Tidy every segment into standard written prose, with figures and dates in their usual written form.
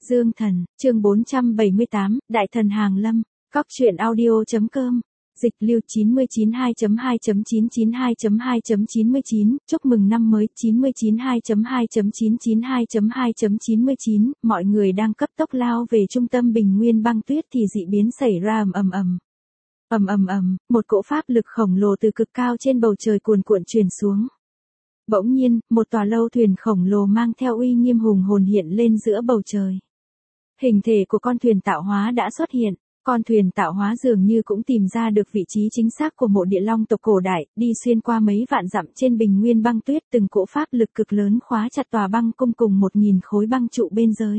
Dương Thần, chương 478, Đại Thần Hàng Lâm, Cóc truyện audio.com, dịch lưu 992.2.992.2.99, chúc mừng năm mới 992.2.992.2.99, mọi người đang cấp tốc lao về trung tâm Bình Nguyên băng tuyết thì dị biến xảy ra một cỗ pháp lực khổng lồ từ cực cao trên bầu trời cuồn cuộn truyền xuống. Bỗng nhiên, một tòa lâu thuyền khổng lồ mang theo uy nghiêm hùng hồn hiện lên giữa bầu trời. Hình thể của con thuyền tạo hóa đã xuất hiện, con thuyền tạo hóa dường như cũng tìm ra được vị trí chính xác của mộ địa long tộc cổ đại, đi xuyên qua mấy vạn dặm trên bình nguyên băng tuyết, từng cỗ pháp lực cực lớn khóa chặt tòa băng cung cùng 1000 khối băng trụ bên dưới.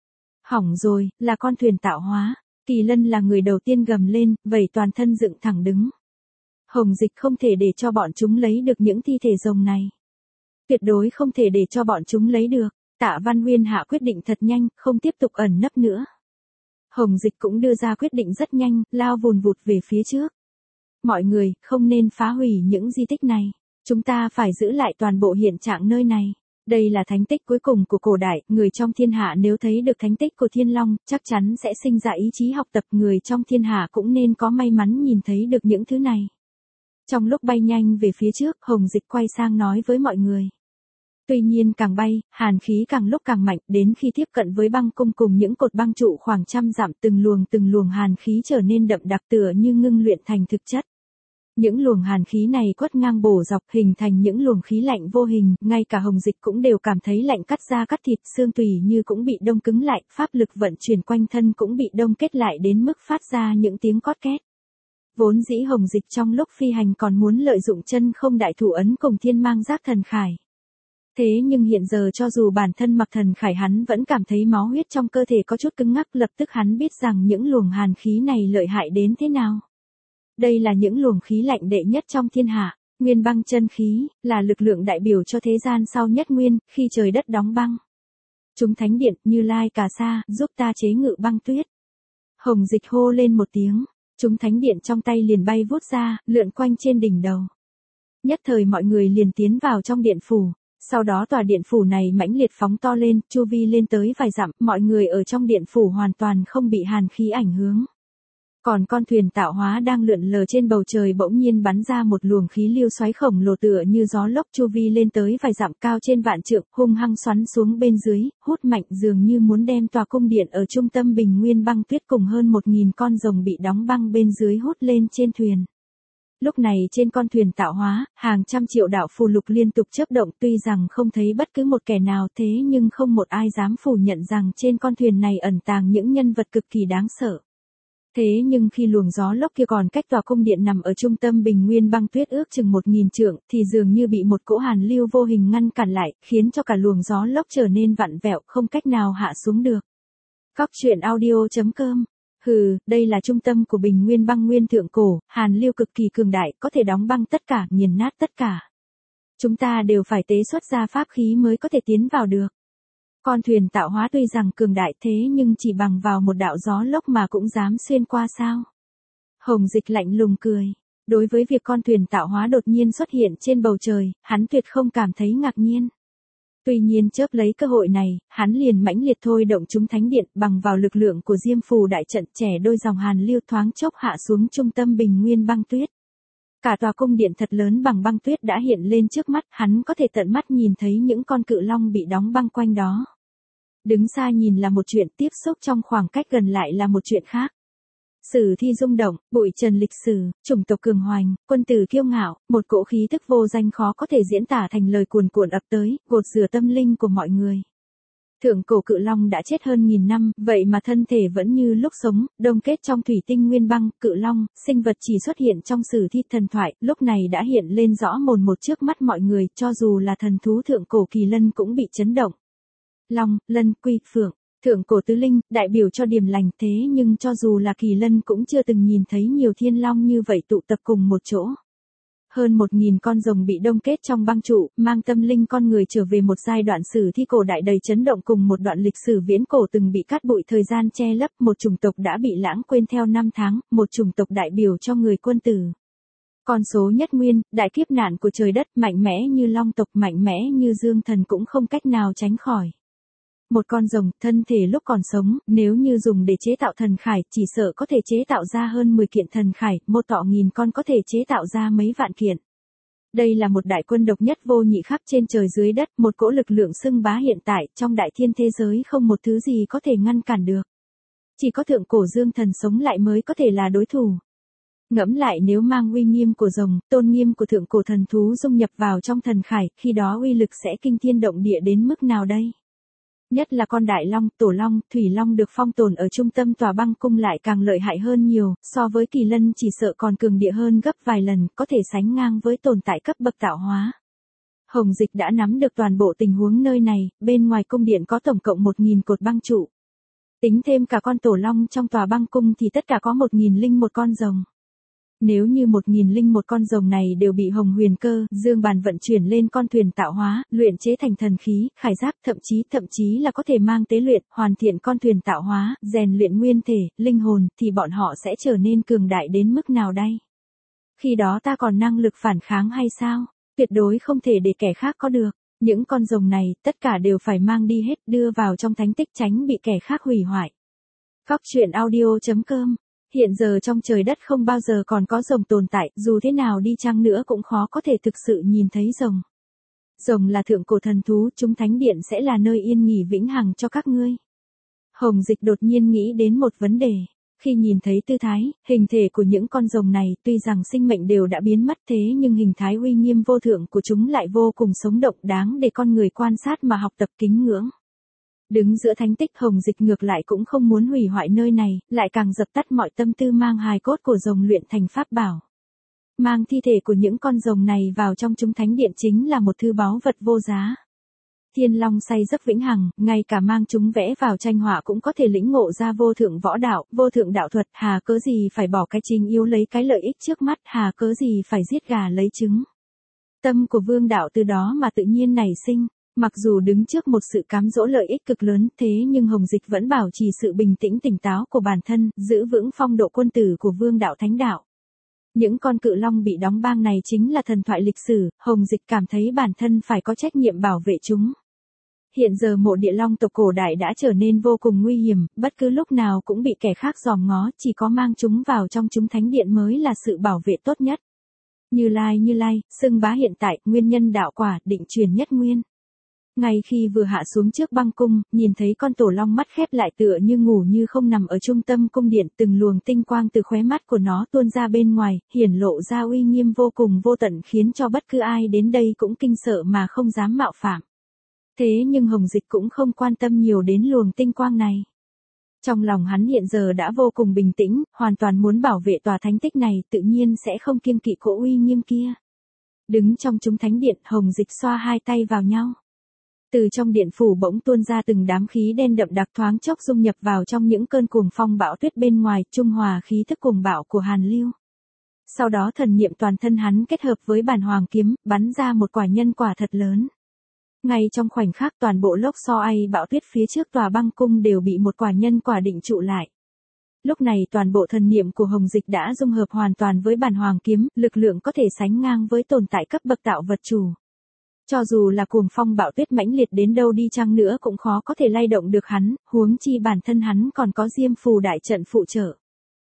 Hỏng rồi, là con thuyền tạo hóa. Kỳ Lân là người đầu tiên gầm lên, vẩy toàn thân dựng thẳng đứng. Hồng Dịch không thể để cho bọn chúng lấy được những thi thể rồng này. Tuyệt đối không thể để cho bọn chúng lấy được. Tạ Văn Nguyên hạ quyết định thật nhanh, không tiếp tục ẩn nấp nữa. Hồng Dịch cũng đưa ra quyết định rất nhanh, lao vùn vụt về phía trước. Mọi người, không nên phá hủy những di tích này. Chúng ta phải giữ lại toàn bộ hiện trạng nơi này. Đây là thánh tích cuối cùng của cổ đại, người trong thiên hạ nếu thấy được thánh tích của Thiên Long, chắc chắn sẽ sinh ra ý chí học tập, người trong thiên hạ cũng nên có may mắn nhìn thấy được những thứ này. Trong lúc bay nhanh về phía trước, Hồng Dịch quay sang nói với mọi người. Tuy nhiên càng bay, hàn khí càng lúc càng mạnh, đến khi tiếp cận với băng cung cùng những cột băng trụ khoảng trăm dặm, từng luồng hàn khí trở nên đậm đặc tựa như ngưng luyện thành thực chất. Những luồng hàn khí này quất ngang bổ dọc hình thành những luồng khí lạnh vô hình, ngay cả Hồng Dịch cũng đều cảm thấy lạnh cắt da cắt thịt, xương tủy như cũng bị đông cứng lại, pháp lực vận chuyển quanh thân cũng bị đông kết lại đến mức phát ra những tiếng cót két. Vốn dĩ Hồng Dịch trong lúc phi hành còn muốn lợi dụng chân không đại thủ ấn cùng thiên mang giác thần khải. Thế nhưng hiện giờ cho dù bản thân mặc thần khải hắn vẫn cảm thấy máu huyết trong cơ thể có chút cứng ngắc, lập tức hắn biết rằng những luồng hàn khí này lợi hại đến thế nào. Đây là những luồng khí lạnh đệ nhất trong thiên hạ, nguyên băng chân khí, là lực lượng đại biểu cho thế gian sau nhất nguyên, khi trời đất đóng băng. Chúng thánh điện, Như Lai Cà Sa, giúp ta chế ngự băng tuyết. Hồng Dịch hô lên một tiếng, chúng thánh điện trong tay liền bay vút ra, lượn quanh trên đỉnh đầu. Nhất thời mọi người liền tiến vào trong điện phủ. Sau đó tòa điện phủ này mãnh liệt phóng to lên, chu vi lên tới vài dặm, mọi người ở trong điện phủ hoàn toàn không bị hàn khí ảnh hưởng. Còn con thuyền tạo hóa đang lượn lờ trên bầu trời bỗng nhiên bắn ra một luồng khí lưu xoáy khổng lồ tựa như gió lốc, chu vi lên tới vài dặm, cao trên vạn trượng, hung hăng xoắn xuống bên dưới, hút mạnh dường như muốn đem tòa cung điện ở trung tâm Bình Nguyên băng tuyết cùng hơn 1000 con rồng bị đóng băng bên dưới hút lên trên thuyền. Lúc này trên con thuyền tạo hóa, hàng trăm triệu đạo phù lục liên tục chớp động, tuy rằng không thấy bất cứ một kẻ nào, thế nhưng không một ai dám phủ nhận rằng trên con thuyền này ẩn tàng những nhân vật cực kỳ đáng sợ. Thế nhưng khi luồng gió lốc kia còn cách tòa cung điện nằm ở trung tâm Bình Nguyên băng tuyết ước chừng 1000 trượng, thì dường như bị một cỗ hàn lưu vô hình ngăn cản lại, khiến cho cả luồng gió lốc trở nên vặn vẹo, không cách nào hạ xuống được. Cóc truyện audio.com. Hừ, đây là trung tâm của Bình Nguyên băng nguyên thượng cổ, hàn lưu cực kỳ cường đại, có thể đóng băng tất cả, nghiền nát tất cả. Chúng ta đều phải tế xuất ra pháp khí mới có thể tiến vào được. Con thuyền tạo hóa tuy rằng cường đại thế nhưng chỉ bằng vào một đạo gió lốc mà cũng dám xuyên qua sao? Hồng Dịch lạnh lùng cười. Đối với việc con thuyền tạo hóa đột nhiên xuất hiện trên bầu trời, hắn tuyệt không cảm thấy ngạc nhiên. Tuy nhiên chớp lấy cơ hội này, hắn liền mãnh liệt thôi động chúng thánh điện, bằng vào lực lượng của Diêm Phù đại trận, trẻ đôi dòng hàn lưu thoáng chốc hạ xuống trung tâm Bình Nguyên băng tuyết. Cả tòa cung điện thật lớn bằng băng tuyết đã hiện lên trước mắt, hắn có thể tận mắt nhìn thấy những con cự long bị đóng băng quanh đó. Đứng xa nhìn là một chuyện, tiếp xúc trong khoảng cách gần lại là một chuyện khác. Sử thi rung động, bụi trần lịch sử, chủng tộc cường hoành, quân tử kiêu ngạo, một cỗ khí tức vô danh khó có thể diễn tả thành lời cuồn cuộn ập tới, gột rửa tâm linh của mọi người. Thượng cổ cự long đã chết hơn 1000 năm, vậy mà thân thể vẫn như lúc sống, đông kết trong thủy tinh nguyên băng. Cự long, sinh vật chỉ xuất hiện trong sử thi thần thoại, lúc này đã hiện lên rõ mồn một trước mắt mọi người, cho dù là thần thú thượng cổ Kỳ Lân cũng bị chấn động. Long, Lân, Quy, Phượng, thượng cổ tứ linh, đại biểu cho điềm lành, thế nhưng cho dù là Kỳ Lân cũng chưa từng nhìn thấy nhiều thiên long như vậy tụ tập cùng một chỗ. Hơn 1000 con rồng bị đông kết trong băng trụ, mang tâm linh con người trở về một giai đoạn sử thi cổ đại đầy chấn động cùng một đoạn lịch sử viễn cổ từng bị cát bụi thời gian che lấp, một chủng tộc đã bị lãng quên theo năm tháng, một chủng tộc đại biểu cho người quân tử. Con số nhất nguyên, đại kiếp nạn của trời đất, mạnh mẽ như long tộc, mạnh mẽ như Dương Thần cũng không cách nào tránh khỏi. Một con rồng, thân thể lúc còn sống, nếu như dùng để chế tạo thần khải, chỉ sợ có thể chế tạo ra hơn 10 kiện thần khải, một tọ nghìn con có thể chế tạo ra mấy vạn kiện. Đây là một đại quân độc nhất vô nhị khắp trên trời dưới đất, một cỗ lực lượng xưng bá hiện tại, trong đại thiên thế giới không một thứ gì có thể ngăn cản được. Chỉ có thượng cổ dương thần sống lại mới có thể là đối thủ. Ngẫm lại nếu mang uy nghiêm của rồng, tôn nghiêm của thượng cổ thần thú dung nhập vào trong thần khải, khi đó uy lực sẽ kinh thiên động địa đến mức nào đây? Nhất là con đại long, tổ long, thủy long được phong tồn ở trung tâm tòa băng cung lại càng lợi hại hơn nhiều, so với kỳ lân chỉ sợ còn cường địa hơn gấp vài lần, có thể sánh ngang với tồn tại cấp bậc tạo hóa. Hồng Dịch đã nắm được toàn bộ tình huống nơi này, bên ngoài cung điện có tổng cộng 1.000 cột băng trụ. Tính thêm cả con tổ long trong tòa băng cung thì tất cả có 1.001 con rồng. Nếu như 1.001 con rồng này đều bị Hồng Huyền Cơ, Dương Bàn vận chuyển lên con thuyền tạo hóa, luyện chế thành thần khí, khải giáp, thậm chí là có thể mang tế luyện, hoàn thiện con thuyền tạo hóa, rèn luyện nguyên thể, linh hồn, thì bọn họ sẽ trở nên cường đại đến mức nào đây? Khi đó ta còn năng lực phản kháng hay sao? Tuyệt đối không thể để kẻ khác có được. Những con rồng này, tất cả đều phải mang đi hết, đưa vào trong thánh tích tránh bị kẻ khác hủy hoại. Góc truyện audio.com. Hiện giờ trong trời đất không bao giờ còn có rồng tồn tại, dù thế nào đi chăng nữa cũng khó có thể thực sự nhìn thấy rồng. Rồng là thượng cổ thần thú, chúng thánh điện sẽ là nơi yên nghỉ vĩnh hằng cho các ngươi. Hồng Dịch đột nhiên nghĩ đến một vấn đề. Khi nhìn thấy tư thái, hình thể của những con rồng này, tuy rằng sinh mệnh đều đã biến mất thế nhưng hình thái uy nghiêm vô thượng của chúng lại vô cùng sống động, đáng để con người quan sát mà học tập kính ngưỡng. Đứng giữa thánh tích, Hồng Dịch ngược lại cũng không muốn hủy hoại nơi này, lại càng dập tắt mọi tâm tư mang hài cốt của rồng luyện thành pháp bảo. Mang thi thể của những con rồng này vào trong chúng thánh điện chính là một thư báu vật vô giá. Thiên Long say giấc vĩnh hằng, ngay cả mang chúng vẽ vào tranh họa cũng có thể lĩnh ngộ ra vô thượng võ đạo, vô thượng đạo thuật, hà cớ gì phải bỏ cái chính yếu lấy cái lợi ích trước mắt, hà cớ gì phải giết gà lấy trứng. Tâm của Vương đạo từ đó mà tự nhiên nảy sinh. Mặc dù đứng trước một sự cám dỗ lợi ích cực lớn, thế nhưng Hồng Dịch vẫn bảo trì sự bình tĩnh tỉnh táo của bản thân, giữ vững phong độ quân tử của Vương đạo thánh đạo. Những con cự long bị đóng bang này chính là thần thoại lịch sử, Hồng Dịch cảm thấy bản thân phải có trách nhiệm bảo vệ chúng. Hiện giờ mộ địa long tộc cổ đại đã trở nên vô cùng nguy hiểm, bất cứ lúc nào cũng bị kẻ khác dòm ngó, chỉ có mang chúng vào trong chúng thánh điện mới là sự bảo vệ tốt nhất. Như Lai, xưng bá hiện tại, nguyên nhân đạo quả, định truyền nhất nguyên. Ngay khi vừa hạ xuống trước băng cung, nhìn thấy con tổ long mắt khép lại tựa như ngủ như không nằm ở trung tâm cung điện, từng luồng tinh quang từ khóe mắt của nó tuôn ra bên ngoài, hiển lộ ra uy nghiêm vô cùng vô tận khiến cho bất cứ ai đến đây cũng kinh sợ mà không dám mạo phạm. Thế nhưng Hồng Dịch cũng không quan tâm nhiều đến luồng tinh quang này. Trong lòng hắn hiện giờ đã vô cùng bình tĩnh, hoàn toàn muốn bảo vệ tòa thánh tích này, tự nhiên sẽ không kiêng kỵ cỗ uy nghiêm kia. Đứng trong chúng thánh điện, Hồng Dịch xoa hai tay vào nhau. Từ trong điện phủ bỗng tuôn ra từng đám khí đen đậm đặc thoáng chốc dung nhập vào trong những cơn cuồng phong bão tuyết bên ngoài, trung hòa khí thức cuồng bạo của Hàn Lưu. Sau đó thần niệm toàn thân hắn kết hợp với bản hoàng kiếm, bắn ra một quả nhân quả thật lớn. Ngay trong khoảnh khắc toàn bộ lốc xoáy bão tuyết phía trước tòa băng cung đều bị một quả nhân quả định trụ lại. Lúc này toàn bộ thần niệm của Hồng Dịch đã dung hợp hoàn toàn với bản hoàng kiếm, lực lượng có thể sánh ngang với tồn tại cấp bậc tạo vật chủ. Cho dù là cuồng phong bão tuyết mãnh liệt đến đâu đi chăng nữa cũng khó có thể lay động được hắn, huống chi bản thân hắn còn có Diêm Phù đại trận phụ trợ.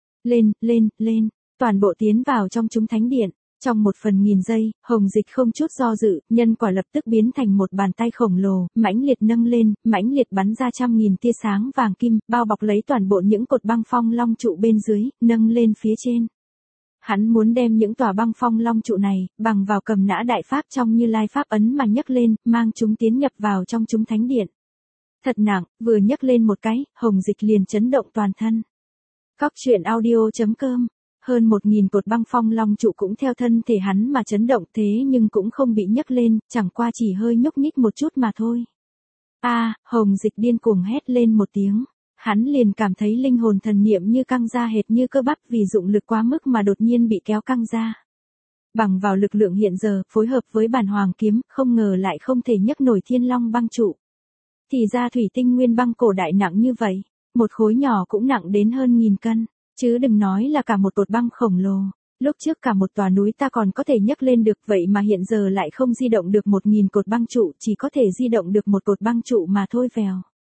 Lên, toàn bộ tiến vào trong chúng thánh điện. Trong 1/1000 giây, Hồng Dịch không chút do dự, nhân quả lập tức biến thành một bàn tay khổng lồ, mãnh liệt nâng lên, mãnh liệt bắn ra trăm nghìn tia sáng vàng kim, bao bọc lấy toàn bộ những cột băng phong long trụ bên dưới, nâng lên phía trên. Hắn muốn đem những tòa băng phong long trụ này, bằng vào cầm nã đại pháp trong Như Lai pháp ấn mà nhấc lên, mang chúng tiến nhập vào trong chúng thánh điện. Thật nặng, vừa nhấc lên một cái, Hồng Dịch liền chấn động toàn thân. Góc truyện audio.com. Hơn 1.000 cột băng phong long trụ cũng theo thân thể hắn mà chấn động thế nhưng cũng không bị nhấc lên, chẳng qua chỉ hơi nhúc nhích một chút mà thôi. Hồng Dịch điên cuồng hét lên một tiếng. Hắn liền cảm thấy linh hồn thần niệm như căng ra hệt như cơ bắp vì dụng lực quá mức mà đột nhiên bị kéo căng ra. Bằng vào lực lượng hiện giờ, phối hợp với bản hoàng kiếm, không ngờ lại không thể nhấc nổi thiên long băng trụ. Thì ra thủy tinh nguyên băng cổ đại nặng như vậy, một khối nhỏ cũng nặng đến hơn 1000 cân, chứ đừng nói là cả một cột băng khổng lồ. Lúc trước cả một tòa núi ta còn có thể nhấc lên được, vậy mà hiện giờ lại không di động được 1000 cột băng trụ, chỉ có thể di động được một cột băng trụ mà thôi vèo.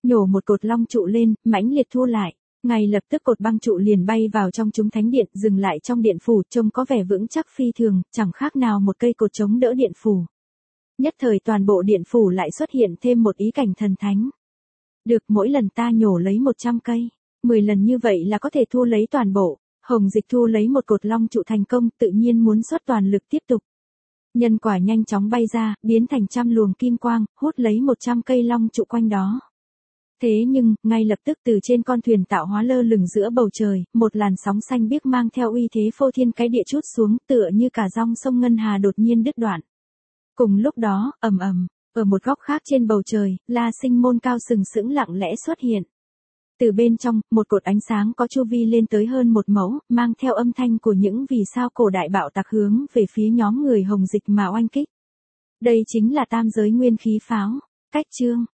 Nhổ một cột long trụ lên, mãnh liệt thu lại. Ngay lập tức cột băng trụ liền bay vào trong chúng thánh điện, dừng lại trong điện phủ, trông có vẻ vững chắc phi thường, chẳng khác nào một cây cột chống đỡ điện phủ. Nhất thời toàn bộ điện phủ lại xuất hiện thêm một ý cảnh thần thánh. Được, mỗi lần ta nhổ lấy 100 cây, 10 lần như vậy là có thể thu lấy toàn bộ. Hồng Dịch thu lấy một cột long trụ thành công, tự nhiên muốn xuất toàn lực tiếp tục. Nhân quả nhanh chóng bay ra, biến thành trăm luồng kim quang, hút lấy 100 cây long trụ quanh đó. Thế nhưng, ngay lập tức từ trên con thuyền tạo hóa lơ lửng giữa bầu trời, một làn sóng xanh biếc mang theo uy thế phô thiên cái địa trút xuống, tựa như cả dòng sông Ngân Hà đột nhiên đứt đoạn. Cùng lúc đó, ầm ầm, ở một góc khác trên bầu trời, La Sinh môn cao sừng sững lặng lẽ xuất hiện. Từ bên trong, một cột ánh sáng có chu vi lên tới hơn 1 mẫu, mang theo âm thanh của những vì sao cổ đại bạo tạc hướng về phía nhóm người Hồng Dịch mà oanh kích. Đây chính là tam giới nguyên khí pháo. Cách chương